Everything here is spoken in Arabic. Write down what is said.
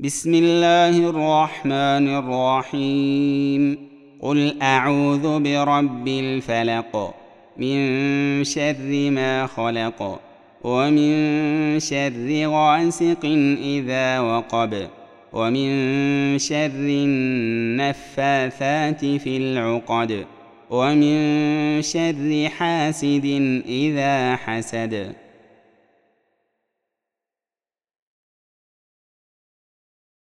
بسم الله الرحمن الرحيم. قل أعوذ برب الفلق، من شر ما خلق، ومن شر غاسق إذا وقب، ومن شر النفاثات في العقد، ومن شر حاسد إذا حسد.